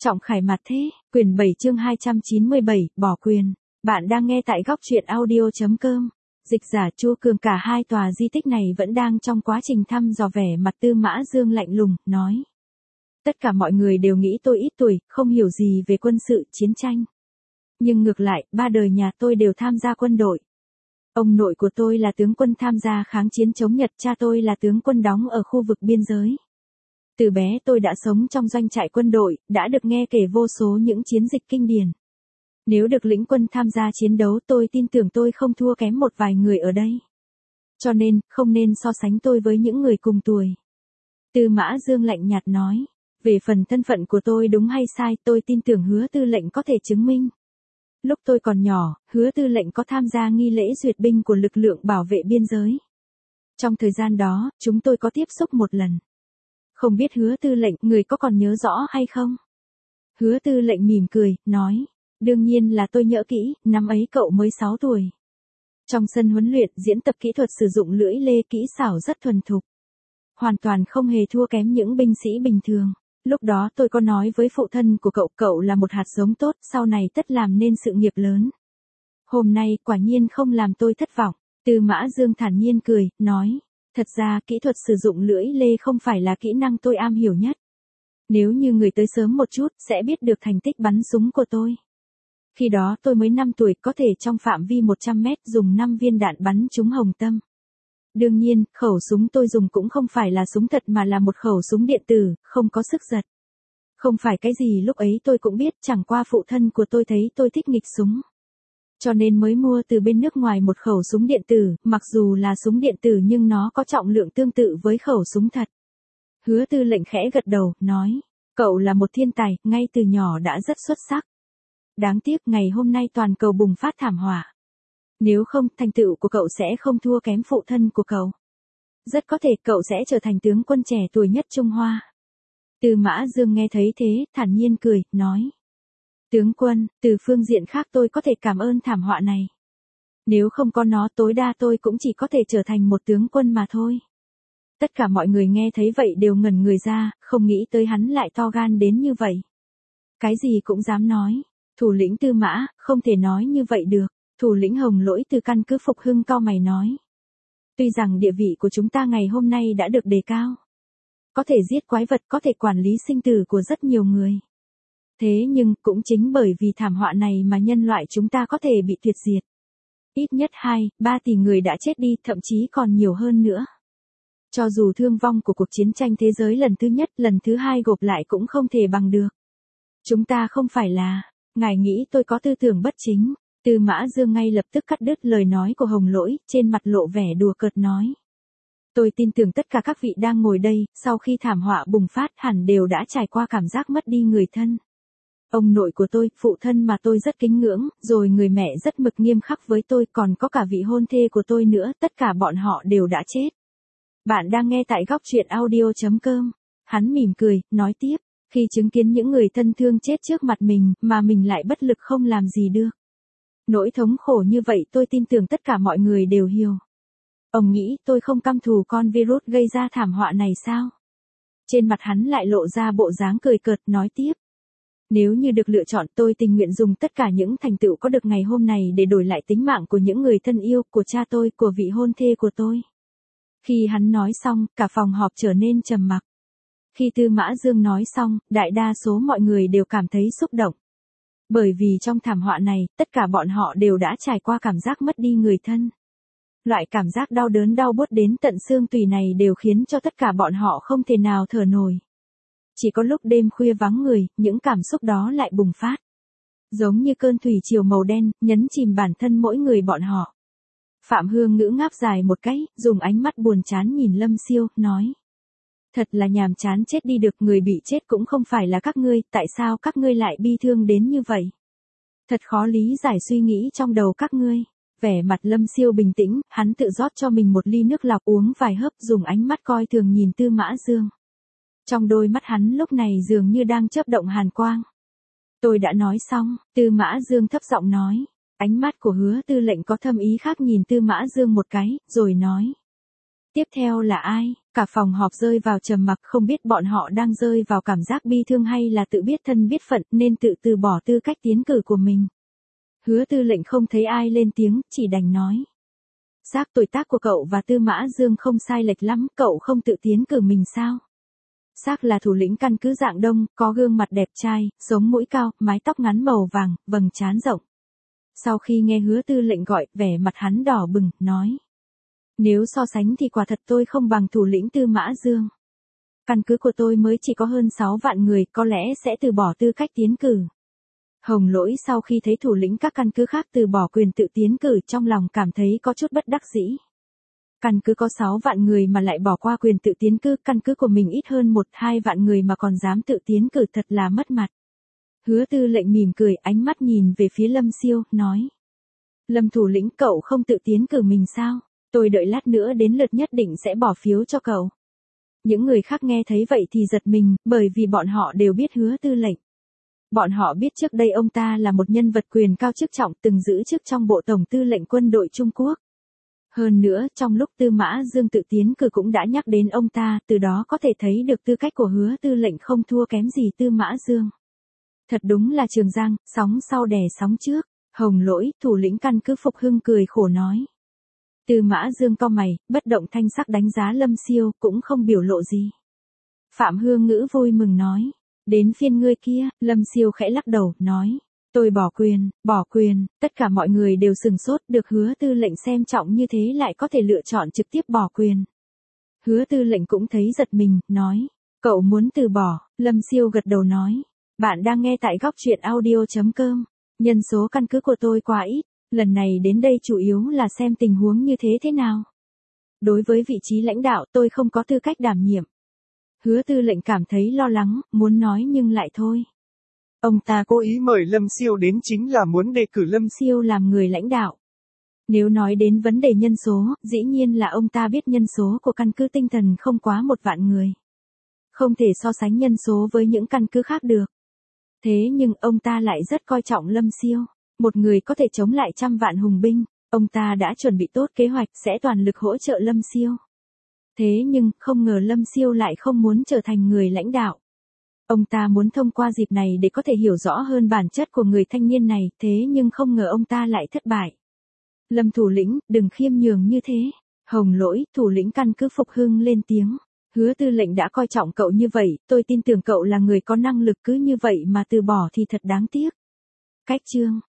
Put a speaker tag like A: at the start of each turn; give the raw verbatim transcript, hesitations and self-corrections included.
A: Trọng khải mặt thế, quyển bảy chương hai trăm chín mươi bảy, bỏ quyền. Bạn đang nghe tại góc truyện audio.com. Dịch giả Chu Cường. Cả hai tòa di tích này vẫn đang trong quá trình thăm dò. Vẻ mặt Tư Mã Dương lạnh lùng, nói. Tất cả mọi người đều nghĩ tôi ít tuổi, không hiểu gì về quân sự, chiến tranh. Nhưng ngược lại, ba đời nhà tôi đều tham gia quân đội. Ông nội của tôi là tướng quân tham gia kháng chiến chống Nhật, cha tôi là tướng quân đóng ở khu vực biên giới. Từ bé tôi đã sống trong doanh trại quân đội, đã được nghe kể vô số những chiến dịch kinh điển. Nếu được lĩnh quân tham gia chiến đấu, tôi tin tưởng tôi không thua kém một vài người ở đây. Cho nên, không nên so sánh tôi với những người cùng tuổi. Tư Mã Dương lạnh nhạt nói, về phần thân phận của tôi đúng hay sai, tôi tin tưởng Hứa Tư lệnh có thể chứng minh. Lúc tôi còn nhỏ, Hứa Tư lệnh có tham gia nghi lễ duyệt binh của lực lượng bảo vệ biên giới. Trong thời gian đó, chúng tôi có tiếp xúc một lần. Không biết Hứa Tư lệnh, người có còn nhớ rõ hay không? Hứa Tư lệnh mỉm cười, nói, đương nhiên là tôi nhớ kỹ, năm ấy cậu mới sáu tuổi. Trong sân huấn luyện, diễn tập kỹ thuật sử dụng lưỡi lê, kỹ xảo rất thuần thục. Hoàn toàn không hề thua kém những binh sĩ bình thường. Lúc đó tôi có nói với phụ thân của cậu, cậu là một hạt giống tốt, sau này tất làm nên sự nghiệp lớn. Hôm nay quả nhiên không làm tôi thất vọng. Tư Mã Dương thản nhiên cười, nói, thật ra kỹ thuật sử dụng lưỡi lê không phải là kỹ năng tôi am hiểu nhất. Nếu như người tới sớm một chút, sẽ biết được thành tích bắn súng của tôi. Khi đó tôi mới năm tuổi, có thể trong phạm vi một trăm mét dùng năm viên đạn bắn trúng hồng tâm. Đương nhiên, khẩu súng tôi dùng cũng không phải là súng thật mà là một khẩu súng điện tử, không có sức giật. Không phải cái gì lúc ấy tôi cũng biết, chẳng qua phụ thân của tôi thấy tôi thích nghịch súng. Cho nên mới mua từ bên nước ngoài một khẩu súng điện tử, mặc dù là súng điện tử nhưng nó có trọng lượng tương tự với khẩu súng thật. Hứa Tư lệnh khẽ gật đầu, nói, cậu là một thiên tài, ngay từ nhỏ đã rất xuất sắc. Đáng tiếc ngày hôm nay toàn cầu bùng phát thảm họa. Nếu không, thành tựu của cậu sẽ không thua kém phụ thân của cậu. Rất có thể cậu sẽ trở thành tướng quân trẻ tuổi nhất Trung Hoa. Tư Mã Dương nghe thấy thế, thản nhiên cười, nói. Tướng quân, từ phương diện khác tôi có thể cảm ơn thảm họa này. Nếu không có nó, tối đa tôi cũng chỉ có thể trở thành một tướng quân mà thôi. Tất cả mọi người nghe thấy vậy đều ngẩn người ra, không nghĩ tới hắn lại to gan đến như vậy. Cái gì cũng dám nói. Thủ lĩnh Tư Mã, không thể nói như vậy được. Thủ lĩnh Hồng Lỗi từ căn cứ Phục Hưng cau mày nói. Tuy rằng địa vị của chúng ta ngày hôm nay đã được đề cao. Có thể giết quái vật, có thể quản lý sinh tử của rất nhiều người. Thế nhưng, cũng chính bởi vì thảm họa này mà nhân loại chúng ta có thể bị tuyệt diệt. Ít nhất hai, ba tỷ người đã chết đi, thậm chí còn nhiều hơn nữa. Cho dù thương vong của cuộc chiến tranh thế giới lần thứ nhất, lần thứ hai gộp lại cũng không thể bằng được. Chúng ta không phải là, ngài nghĩ tôi có tư tưởng bất chính. Tư Mã Dương ngay lập tức cắt đứt lời nói của Hồng Lỗi, trên mặt lộ vẻ đùa cợt nói. Tôi tin tưởng tất cả các vị đang ngồi đây, sau khi thảm họa bùng phát hẳn đều đã trải qua cảm giác mất đi người thân. Ông nội của tôi, phụ thân mà tôi rất kính ngưỡng, rồi người mẹ rất mực nghiêm khắc với tôi, còn có cả vị hôn thê của tôi nữa, tất cả bọn họ đều đã chết. Bạn đang nghe tại góc truyện audio.com. Hắn mỉm cười, nói tiếp, khi chứng kiến những người thân thương chết trước mặt mình, mà mình lại bất lực không làm gì được. Nỗi thống khổ như vậy tôi tin tưởng tất cả mọi người đều hiểu. Ông nghĩ tôi không căm thù con virus gây ra thảm họa này sao? Trên mặt hắn lại lộ ra bộ dáng cười cợt, nói tiếp. Nếu như được lựa chọn, tôi tình nguyện dùng tất cả những thành tựu có được ngày hôm này để đổi lại tính mạng của những người thân yêu, của cha tôi, của vị hôn thê của tôi. Khi hắn nói xong, cả phòng họp trở nên trầm mặc. Khi Tư Mã Dương nói xong, đại đa số mọi người đều cảm thấy xúc động. Bởi vì trong thảm họa này, tất cả bọn họ đều đã trải qua cảm giác mất đi người thân. Loại cảm giác đau đớn đau buốt đến tận xương tủy này đều khiến cho tất cả bọn họ không thể nào thở nổi. Chỉ có lúc đêm khuya vắng người, những cảm xúc đó lại bùng phát. Giống như cơn thủy triều màu đen, nhấn chìm bản thân mỗi người bọn họ. Phạm Hương Ngữ ngáp dài một cái, dùng ánh mắt buồn chán nhìn Lâm Siêu, nói. Thật là nhàm chán chết đi được, người bị chết cũng không phải là các ngươi, tại sao các ngươi lại bi thương đến như vậy? Thật khó lý giải suy nghĩ trong đầu các ngươi. Vẻ mặt Lâm Siêu bình tĩnh, hắn tự rót cho mình một ly nước lọc uống vài hớp, dùng ánh mắt coi thường nhìn Tư Mã Dương. Trong đôi mắt hắn lúc này dường như đang chớp động hàn quang. Tôi đã nói xong, Tư Mã Dương thấp giọng nói. Ánh mắt của Hứa Tư lệnh có thâm ý khác nhìn Tư Mã Dương một cái, rồi nói. Tiếp theo là ai? Cả phòng họp rơi vào trầm mặc, không biết bọn họ đang rơi vào cảm giác bi thương hay là tự biết thân biết phận nên tự từ bỏ tư cách tiến cử của mình. Hứa Tư lệnh không thấy ai lên tiếng, chỉ đành nói. Xác tuổi tác của cậu và Tư Mã Dương không sai lệch lắm, cậu không tự tiến cử mình sao? Xác là thủ lĩnh căn cứ dạng Đông, có gương mặt đẹp trai, sống mũi cao, mái tóc ngắn màu vàng, vầng trán rộng. Sau khi nghe Hứa Tư lệnh gọi, vẻ mặt hắn đỏ bừng, nói. Nếu so sánh thì quả thật tôi không bằng thủ lĩnh Tư Mã Dương. Căn cứ của tôi mới chỉ có hơn sáu vạn người, có lẽ sẽ từ bỏ tư cách tiến cử. Hồng Lỗi sau khi thấy thủ lĩnh các căn cứ khác từ bỏ quyền tự tiến cử, trong lòng cảm thấy có chút bất đắc dĩ. Căn cứ có sáu vạn người mà lại bỏ qua quyền tự tiến cử, căn cứ của mình ít hơn một hai vạn người mà còn dám tự tiến cử, thật là mất mặt. Hứa Tư lệnh mỉm cười, ánh mắt nhìn về phía Lâm Siêu, nói. Lâm thủ lĩnh, cậu không tự tiến cử mình sao? Tôi đợi lát nữa đến lượt nhất định sẽ bỏ phiếu cho cậu. Những người khác nghe thấy vậy thì giật mình, bởi vì bọn họ đều biết Hứa Tư lệnh. Bọn họ biết trước đây ông ta là một nhân vật quyền cao chức trọng, từng giữ chức trong Bộ Tổng Tư lệnh Quân đội Trung Quốc. Hơn nữa, trong lúc Tư Mã Dương tự tiến cử cũng đã nhắc đến ông ta, từ đó có thể thấy được tư cách của Hứa Tư lệnh không thua kém gì Tư Mã Dương. Thật đúng là Trường Giang, sóng sau đè sóng trước. Hồng Lỗi, thủ lĩnh căn cứ Phục Hưng cười khổ nói. Tư Mã Dương cau mày, bất động thanh sắc đánh giá Lâm Siêu, cũng không biểu lộ gì. Phạm Hương Ngữ vui mừng nói. Đến phiên ngươi kia, Lâm Siêu khẽ lắc đầu, nói. Tôi bỏ quyền, bỏ quyền, tất cả mọi người đều sừng sốt, được Hứa Tư lệnh xem trọng như thế lại có thể lựa chọn trực tiếp bỏ quyền. Hứa Tư lệnh cũng thấy giật mình, nói. Cậu muốn từ bỏ, Lâm Siêu gật đầu nói. Bạn đang nghe tại góc truyện audio chấm com. Nhân số căn cứ của tôi quá ít, lần này đến đây chủ yếu là xem tình huống như thế thế nào. Đối với vị trí lãnh đạo tôi không có tư cách đảm nhiệm. Hứa Tư lệnh cảm thấy lo lắng, muốn nói nhưng lại thôi. Ông ta cố ý mời Lâm Siêu đến chính là muốn đề cử Lâm Siêu làm người lãnh đạo. Nếu nói đến vấn đề nhân số, dĩ nhiên là ông ta biết nhân số của căn cứ tinh thần không quá một vạn người. Không thể so sánh nhân số với những căn cứ khác được. Thế nhưng ông ta lại rất coi trọng Lâm Siêu, một người có thể chống lại trăm vạn hùng binh. Ông ta đã chuẩn bị tốt kế hoạch sẽ toàn lực hỗ trợ Lâm Siêu. Thế nhưng, không ngờ Lâm Siêu lại không muốn trở thành người lãnh đạo. Ông ta muốn thông qua dịp này để có thể hiểu rõ hơn bản chất của người thanh niên này, thế nhưng không ngờ ông ta lại thất bại. Lâm thủ lĩnh, đừng khiêm nhường như thế. Hồng Lỗi, thủ lĩnh căn cứ Phục Hưng lên tiếng. Hứa Tư lệnh đã coi trọng cậu như vậy, tôi tin tưởng cậu là người có năng lực, cứ như vậy mà từ bỏ thì thật đáng tiếc. Cách chương